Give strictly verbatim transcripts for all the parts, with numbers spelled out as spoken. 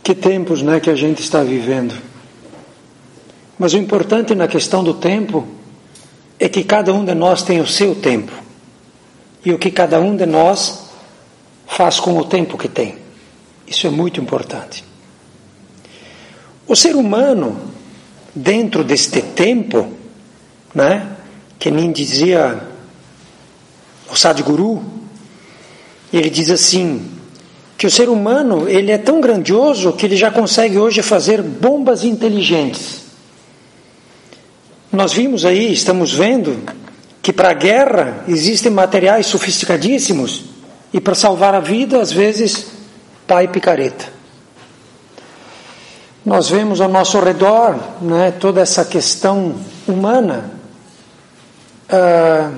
Que tempos, né, que a gente está vivendo. Mas o importante na questão do tempo é que cada um de nós tem o seu tempo. E o que cada um de nós faz com o tempo que tem. Isso é muito importante. O ser humano, dentro deste tempo, né, que nem dizia o Sadhguru, ele diz assim, que o ser humano ele é tão grandioso que ele já consegue hoje fazer bombas inteligentes. Nós vimos aí, estamos vendo, que para a guerra existem materiais sofisticadíssimos e para salvar a vida, às vezes, pá e picareta. Nós vemos ao nosso redor, né, toda essa questão humana ah,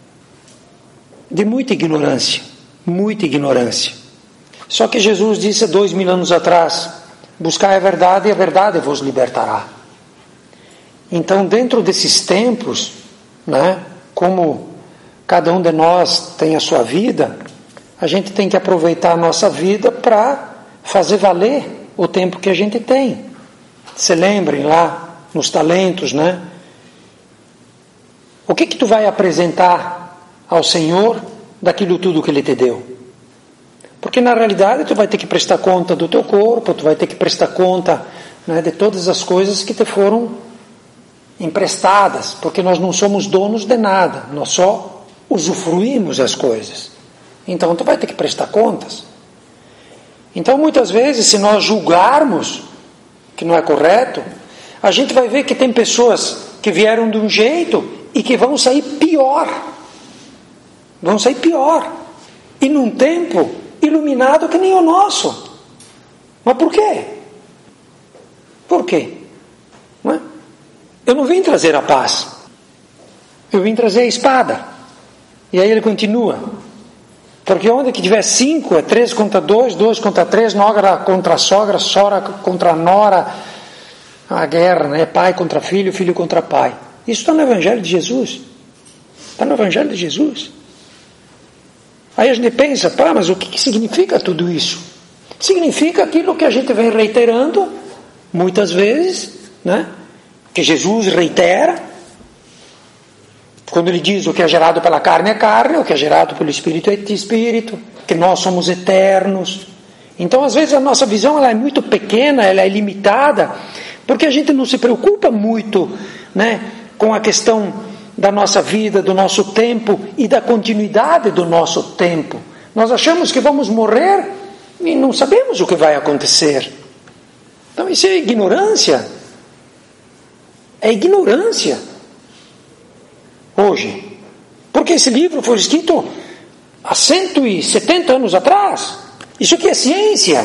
de muita ignorância, muita ignorância. Só que Jesus disse há dois mil anos atrás, buscai a verdade e a verdade vos libertará. Então, dentro desses tempos, né, como cada um de nós tem a sua vida, a gente tem que aproveitar a nossa vida para fazer valer o tempo que a gente tem. Se lembrem lá nos talentos, né? O que que tu vai apresentar ao Senhor daquilo tudo que Ele te deu? Porque na realidade tu vai ter que prestar conta do teu corpo, tu vai ter que prestar conta, né, de todas as coisas que te foram emprestadas, porque nós não somos donos de nada, nós só usufruímos as coisas. Então tu vai ter que prestar contas. Então muitas vezes, se nós julgarmos que não é correto, a gente vai ver que tem pessoas que vieram de um jeito e que vão sair pior. Vão sair pior. E num tempo iluminado que nem o nosso. Mas por quê? Por quê? Não é? Eu não vim trazer a paz. Eu vim trazer a espada. E aí ele continua. Porque onde que tiver cinco, é três contra dois, dois contra três, nogra contra a sogra, sogra contra a nora, a guerra, né? Pai contra filho, filho contra pai. Isso está no Evangelho de Jesus. Está no Evangelho de Jesus. Aí a gente pensa, pá, mas o que, que significa tudo isso? Significa aquilo que a gente vem reiterando, muitas vezes, né? Que Jesus reitera, quando ele diz o que é gerado pela carne é carne, o que é gerado pelo Espírito é Espírito, que nós somos eternos. Então, às vezes, a nossa visão ela é muito pequena, ela é limitada, porque a gente não se preocupa muito, né, com a questão da nossa vida, do nosso tempo e da continuidade do nosso tempo. Nós achamos que vamos morrer e não sabemos o que vai acontecer. Então, isso é ignorância. É ignorância. Hoje. Porque esse livro foi escrito há cento e setenta anos atrás. Isso aqui é ciência.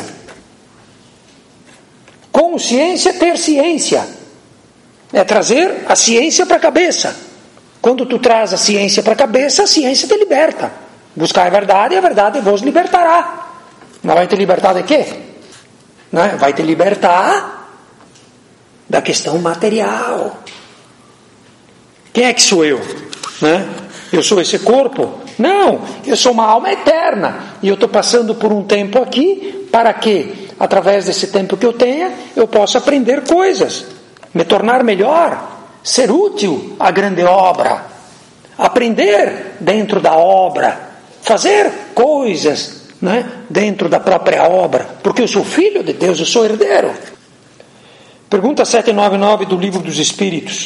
Com ciência, ter ciência. É trazer a ciência para a cabeça. Quando tu traz a ciência para a cabeça, a ciência te liberta. Buscar a verdade e a verdade vos libertará. Não vai te libertar de quê? Não é? Vai te libertar da questão material. Quem é que sou eu? Né? Eu sou esse corpo? Não, eu sou uma alma eterna. E eu estou passando por um tempo aqui para que, através desse tempo que eu tenha, eu possa aprender coisas, me tornar melhor, ser útil à grande obra, aprender dentro da obra, fazer coisas, né, dentro da própria obra, porque eu sou filho de Deus, eu sou herdeiro. Pergunta setecentos e noventa e nove do Livro dos Espíritos.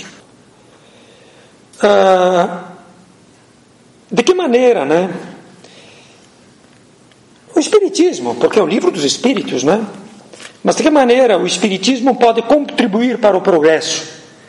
Ah, de que maneira, né? O Espiritismo, porque é o Livro dos Espíritos, né? Mas de que maneira o Espiritismo pode contribuir para o progresso?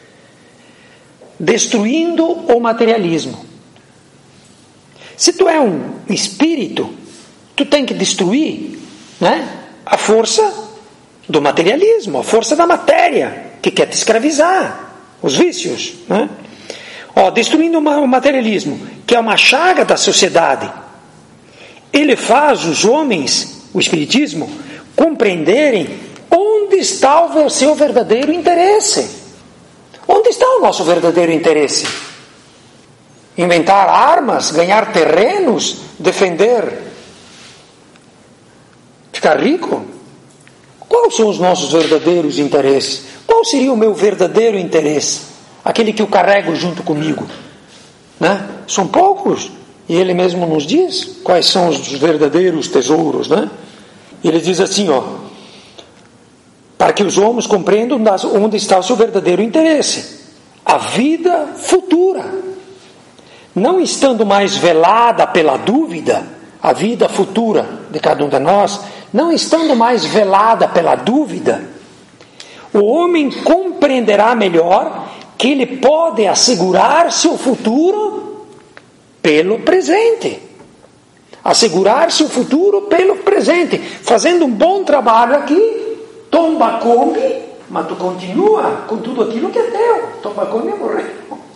Destruindo o materialismo. Se tu é um espírito, tu tem que destruir, né, a força do materialismo, a força da matéria, que quer te escravizar, os vícios, né? Ó, destruindo o materialismo, que é uma chaga da sociedade, ele faz os homens, o Espiritismo, compreenderem onde está o seu verdadeiro interesse. Onde está o nosso verdadeiro interesse? Inventar armas, ganhar terrenos, defender, ficar rico? Quais são os nossos verdadeiros interesses? Qual seria o meu verdadeiro interesse? Aquele que eu carrego junto comigo, né? São poucos. E ele mesmo nos diz quais são os verdadeiros tesouros, né? Ele diz assim, ó, para que os homens compreendam onde está o seu verdadeiro interesse, a vida futura, não estando mais velada pela dúvida, a vida futura de cada um de nós, não estando mais velada pela dúvida, o homem compreenderá melhor que ele pode assegurar seu futuro pelo presente. Assegurar seu futuro pelo presente. Fazendo um bom trabalho aqui, tomba come, mas tu continua com tudo aquilo que é teu. Tomba come e morreu.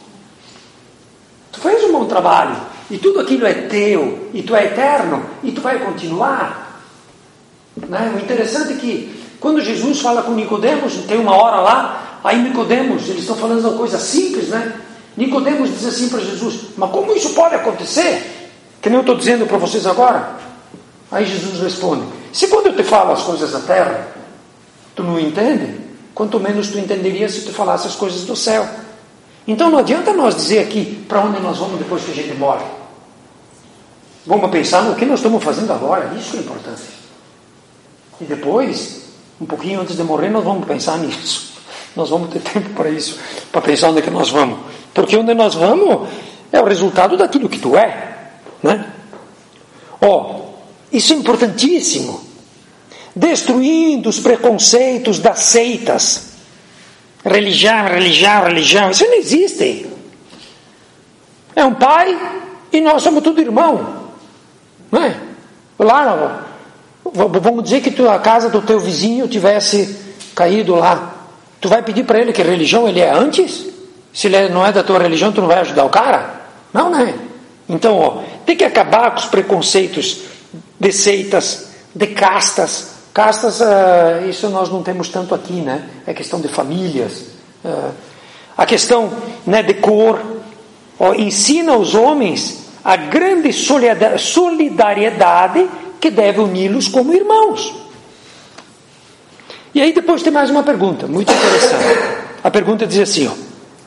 Tu fez um bom trabalho, e tudo aquilo é teu, e tu é eterno, e tu vai continuar. Né? O interessante é que, quando Jesus fala com Nicodemos, tem uma hora lá, aí Nicodemos, eles estão falando de uma coisa simples, né? Nicodemos diz assim para Jesus, mas como isso pode acontecer? Que nem eu estou dizendo para vocês agora. Aí Jesus responde, se quando eu te falo as coisas da terra, tu não entende, quanto menos tu entenderia se tu falasse as coisas do céu. Então não adianta nós dizer aqui para onde nós vamos depois que a gente morre. Vamos pensar no que nós estamos fazendo agora, isso que é importante. E depois, um pouquinho antes de morrer, nós vamos pensar nisso. Nós vamos ter tempo para isso, para pensar onde é que nós vamos. Porque onde nós vamos é o resultado daquilo que tu é, né? Ó, isso é importantíssimo. Destruindo os preconceitos das seitas. Religião, religião, religião. Isso não existe. É um pai e nós somos tudo irmão, não é? Lá, vamos dizer que a casa do teu vizinho tivesse caído lá. Tu vai pedir para ele que religião ele é antes? Se ele não é da tua religião, tu não vai ajudar o cara? Não, né? Então, ó, tem que acabar com os preconceitos de seitas, de castas. Castas, uh, isso nós não temos tanto aqui, né? É questão de famílias. Uh, a questão, né, de cor. Ó, ensina aos homens a grande solidariedade que deve uni-los como irmãos. E aí depois tem mais uma pergunta, muito interessante. A pergunta diz assim, ó,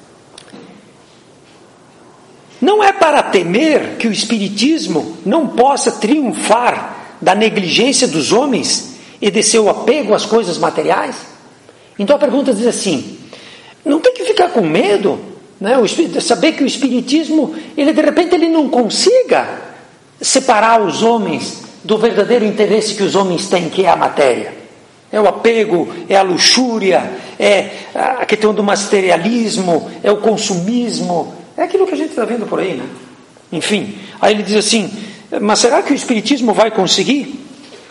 não é para temer que o Espiritismo não possa triunfar da negligência dos homens e de seu apego às coisas materiais? Então a pergunta diz assim, não tem que ficar com medo, né? O espírito, saber que o Espiritismo, ele de repente ele não consiga separar os homens do verdadeiro interesse que os homens têm, que é a matéria. É o apego, é a luxúria, é a questão do materialismo, é o consumismo, é aquilo que a gente está vendo por aí, né? Enfim, aí ele diz assim, mas será que o Espiritismo vai conseguir?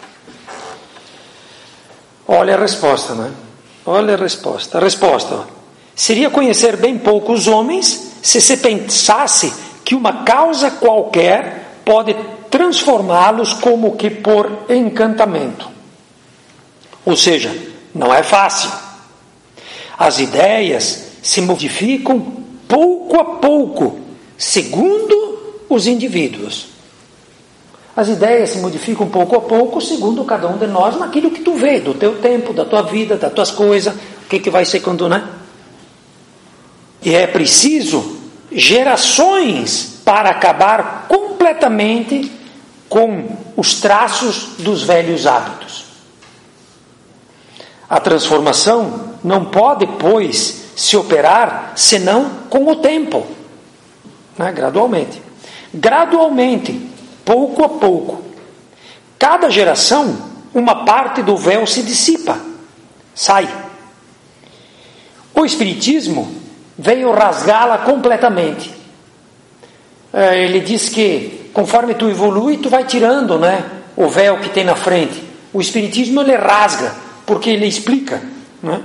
Olha a resposta, né? Olha a resposta. A resposta, ó, seria conhecer bem pouco os homens se se pensasse que uma causa qualquer pode transformá-los como que por encantamento. Ou seja, não é fácil. As ideias se modificam pouco a pouco, segundo os indivíduos. As ideias se modificam pouco a pouco, segundo cada um de nós, naquilo que tu vê, do teu tempo, da tua vida, das tuas coisas, o que, que vai ser quando, né? E é preciso gerações para acabar completamente com os traços dos velhos hábitos. A transformação não pode, pois, se operar senão com o tempo, né? Gradualmente. Gradualmente, pouco a pouco. Cada geração, uma parte do véu se dissipa, sai. O Espiritismo veio rasgá-la completamente. Ele diz que conforme tu evolui, tu vai tirando, né, o véu que tem na frente. O Espiritismo ele rasga, porque ele explica, né?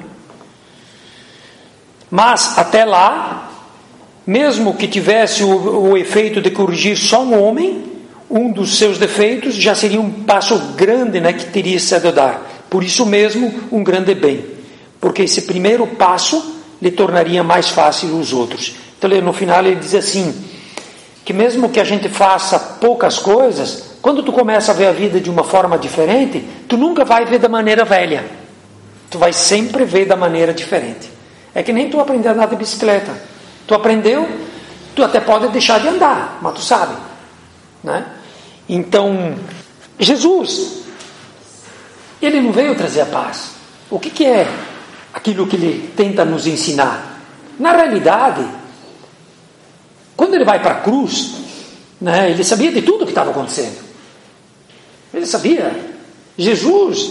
Mas até lá, mesmo que tivesse o, o efeito de corrigir só um homem, um dos seus defeitos já seria um passo grande, né, que teria se a dar. Por isso mesmo, um grande bem, porque esse primeiro passo lhe tornaria mais fácil os outros. Então no final ele diz assim, que mesmo que a gente faça poucas coisas, quando tu começa a ver a vida de uma forma diferente, tu nunca vai ver da maneira velha. Tu vai sempre ver da maneira diferente. É que nem tu aprender a andar de bicicleta. Tu aprendeu, tu até pode deixar de andar, mas tu sabe, né? Então, Jesus, ele não veio trazer a paz. O que, que é aquilo que ele tenta nos ensinar? Na realidade, quando ele vai para a cruz, né, ele sabia de tudo o que estava acontecendo. Ele sabia. Jesus,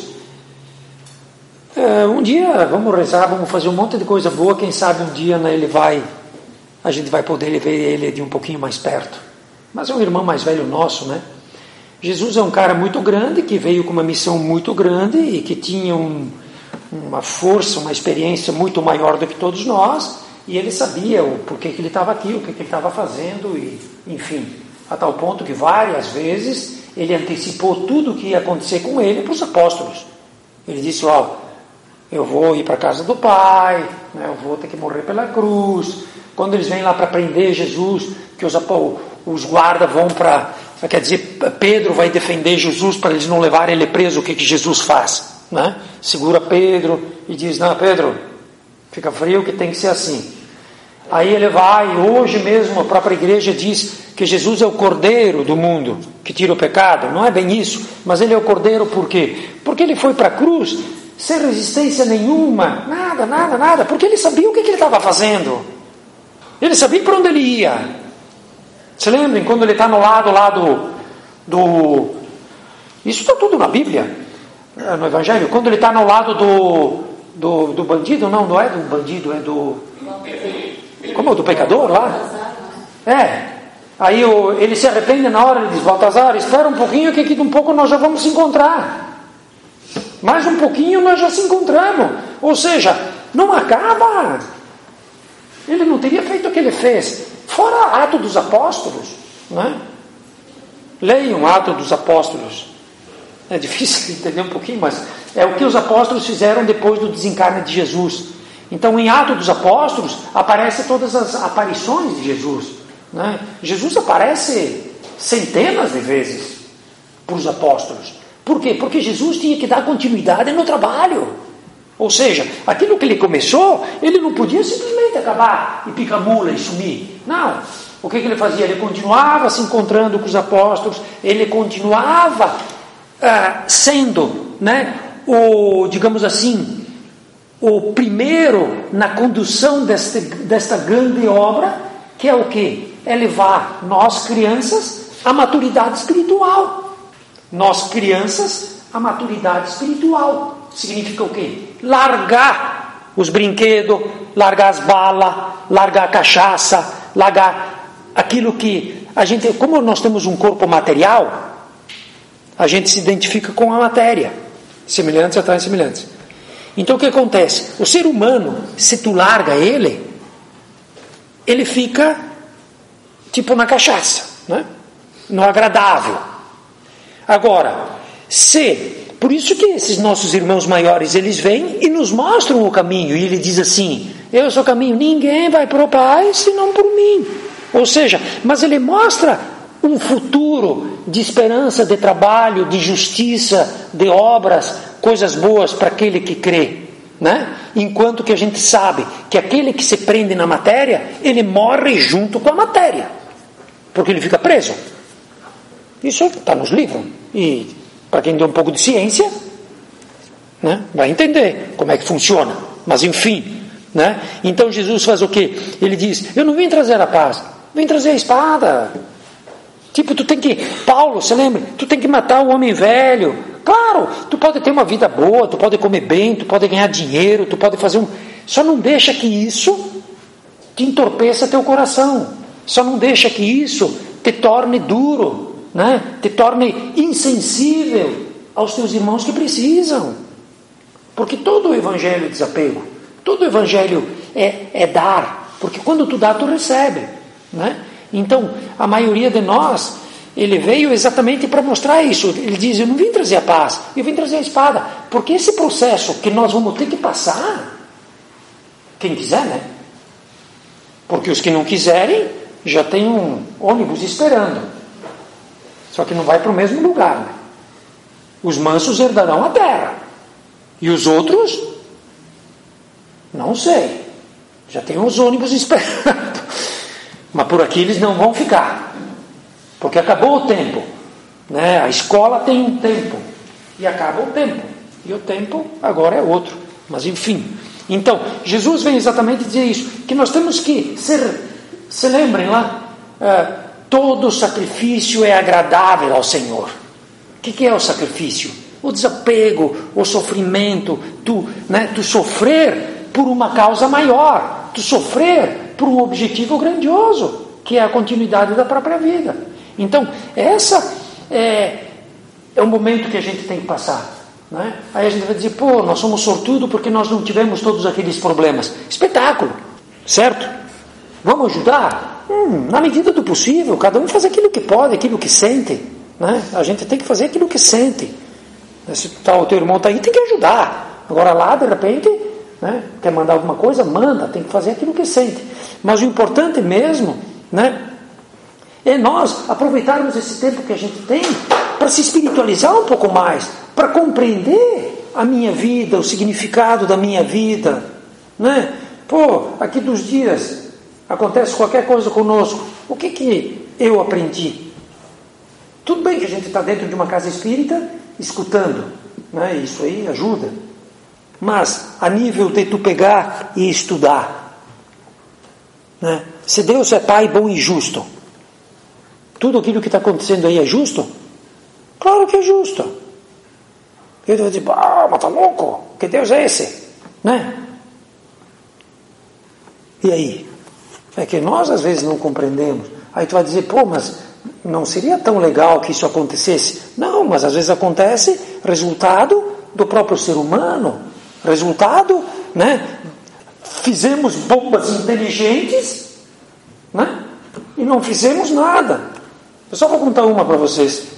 é, um dia vamos rezar, vamos fazer um monte de coisa boa, quem sabe um dia, né, ele vai, a gente vai poder ver ele de um pouquinho mais perto. Mas é um irmão mais velho nosso, né? Jesus é um cara muito grande, que veio com uma missão muito grande e que tinha um, uma força, uma experiência muito maior do que todos nós, e ele sabia o porquê que ele estava aqui, o que, que ele estava fazendo, e, enfim, a tal ponto que várias vezes ele antecipou tudo o que ia acontecer com ele para os apóstolos. Ele disse, ó, eu vou ir para a casa do Pai, né, eu vou ter que morrer pela cruz. Quando eles vêm lá para prender Jesus, que os, os guardas vão para... Quer dizer, Pedro vai defender Jesus para eles não levarem ele preso. O que, que Jesus faz? Né? Segura Pedro e diz, não, Pedro, fica frio que tem que ser assim. Aí ele vai, hoje mesmo a própria igreja diz que Jesus é o cordeiro do mundo, que tira o pecado. Não é bem isso, mas ele é o cordeiro por quê? Porque ele foi para a cruz sem resistência nenhuma, nada, nada, nada, porque ele sabia o que, que ele estava fazendo. Ele sabia para onde ele ia. Se lembrem quando ele está no lado lá do, do... Isso está tudo na Bíblia, no Evangelho. Quando ele está no lado do, do, do bandido, não, não é do bandido, é do... Como? Do pecador lá? É. Aí o, ele se arrepende na hora, ele diz, Baltazar, espera um pouquinho que aqui um pouco nós já vamos se encontrar. Mais um pouquinho nós já se encontramos. Ou seja, não acaba. Ele não teria feito o que ele fez. Fora Atos dos Apóstolos, né? Leiam Atos dos Apóstolos. É difícil de entender um pouquinho, mas é o que os apóstolos fizeram depois do desencarne de Jesus. Então, em Atos dos Apóstolos, aparecem todas as aparições de Jesus, né? Jesus aparece centenas de vezes para os apóstolos. Por quê? Porque Jesus tinha que dar continuidade no trabalho. Ou seja, aquilo que ele começou, ele não podia simplesmente acabar e picar mula e sumir. Não. O que, que ele fazia? Ele continuava se encontrando com os apóstolos, ele continuava ah, sendo, né, o, digamos assim, o primeiro na condução desta, desta grande obra, que é o quê? É levar nós crianças à maturidade espiritual. Nós crianças à maturidade espiritual. Significa o quê? Largar os brinquedos, largar as balas, largar a cachaça, largar aquilo que a gente... Como nós temos um corpo material, a gente se identifica com a matéria. Semelhantes atraem semelhantes. Então o que acontece? O ser humano, se tu larga ele, ele fica tipo na cachaça, né? No agradável. Agora, se... Por isso que esses nossos irmãos maiores, eles vêm e nos mostram o caminho. E ele diz assim, eu sou o caminho, ninguém vai para o Pai senão por mim. Ou seja, mas ele mostra um futuro de esperança, de trabalho, de justiça, de obras, coisas boas para aquele que crê, né? Enquanto que a gente sabe que aquele que se prende na matéria, ele morre junto com a matéria, porque ele fica preso. Isso está nos livros. E para quem deu um pouco de ciência, né, vai entender como é que funciona. Mas enfim, né? Então Jesus faz o quê? Ele diz, eu não vim trazer a paz, vim trazer a espada. Tipo, tu tem que, Paulo, você lembra? Tu tem que matar o homem velho. Claro, tu pode ter uma vida boa, tu pode comer bem, tu pode ganhar dinheiro, tu pode fazer um... Só não deixa que isso te entorpeça teu coração. Só não deixa que isso te torne duro, né? Te torne insensível aos teus irmãos que precisam. Porque todo o evangelho é desapego. Todo o evangelho é, é dar. Porque quando tu dá, tu recebe, né? Então, a maioria de nós, ele veio exatamente para mostrar isso. Ele diz, eu não vim trazer a paz, eu vim trazer a espada. Porque esse processo que nós vamos ter que passar, quem quiser, né? Porque os que não quiserem, já tem um ônibus esperando. Só que não vai para o mesmo lugar, né? Os mansos herdarão a terra. E os outros Não sei. Já tem uns ônibus esperando. Mas por aqui eles não vão ficar. Porque acabou o tempo. Né? A escola tem um tempo. E acaba o tempo. E o tempo agora é outro. Mas enfim. Então, Jesus vem exatamente dizer isso. Que nós temos que ser... Se lembrem lá. Uh, todo sacrifício é agradável ao Senhor. O que, que é o sacrifício? O desapego, o sofrimento. Tu, né, tu sofrer por uma causa maior. Tu sofrer por um objetivo grandioso. Que é a continuidade da própria vida. Então, essa é, é o momento que a gente tem que passar. Né? Aí a gente vai dizer, pô, nós somos sortudos porque nós não tivemos todos aqueles problemas. Espetáculo, certo? Vamos ajudar? Hum, na medida do possível, cada um faz aquilo que pode, aquilo que sente. Né? A gente tem que fazer aquilo que sente. Se tá, o teu irmão está aí, tem que ajudar. Agora lá, de repente, né, quer mandar alguma coisa, manda, tem que fazer aquilo que sente. Mas o importante mesmo, né, é nós aproveitarmos esse tempo que a gente tem para se espiritualizar um pouco mais, para compreender a minha vida, o significado da minha vida. Né? Pô, aqui dos dias acontece qualquer coisa conosco. O que, que eu aprendi? Tudo bem que a gente está dentro de uma casa espírita, escutando. Né? Isso aí ajuda. Mas, a nível de tu pegar e estudar. Né? Se Deus é Pai bom e justo, tudo aquilo que está acontecendo aí é justo? Claro que é justo. Eu vou dizer, ah, mas tá louco? Que Deus é esse? Né? E aí? É que nós às vezes não compreendemos. Aí tu vai dizer, pô, mas não seria tão legal que isso acontecesse? Não, mas às vezes acontece resultado do próprio ser humano. Resultado, né? Fizemos bombas inteligentes, né? E não fizemos nada. Eu só vou contar uma para vocês.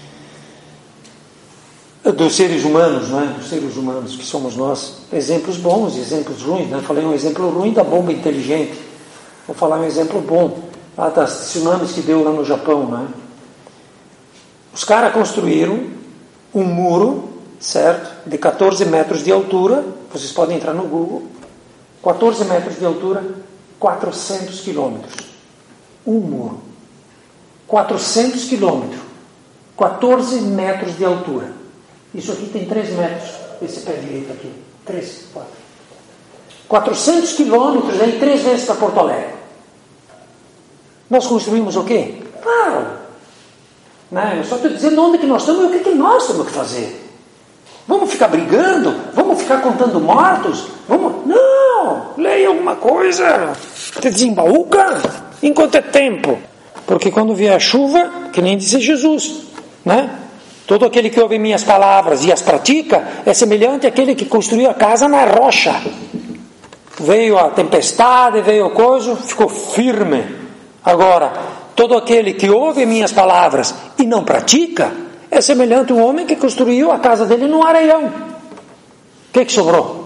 Dos seres humanos, né? Dos seres humanos que somos nós. Exemplos bons e exemplos ruins. Né? Falei um exemplo ruim da bomba inteligente. Vou falar um exemplo bom. Lá das tsunamis que deu lá no Japão. Né? Os caras construíram um muro, certo? De quatorze metros de altura. Vocês podem entrar no Google. quatorze metros de altura, quatrocentos quilômetros. Um muro. quatrocentos quilômetros. quatorze metros de altura. Isso aqui tem três metros. Esse pé direito aqui. três, quatro. quatrocentos quilômetros, aí três vezes para Porto Alegre. Nós construímos o quê? Claro. Não, eu só estou dizendo onde que nós estamos e o que, que nós temos que fazer. Vamos ficar brigando? Vamos ficar contando mortos? Vamos... Não! Leia alguma coisa. Te desembaúca enquanto é tempo. Porque quando vier a chuva, que nem disse Jesus, né? Todo aquele que ouve minhas palavras e as pratica é semelhante àquele que construiu a casa na rocha. Veio a tempestade, veio a coisa, ficou firme. Agora, todo aquele que ouve minhas palavras e não pratica é semelhante a um homem que construiu a casa dele num areião. O que, que sobrou?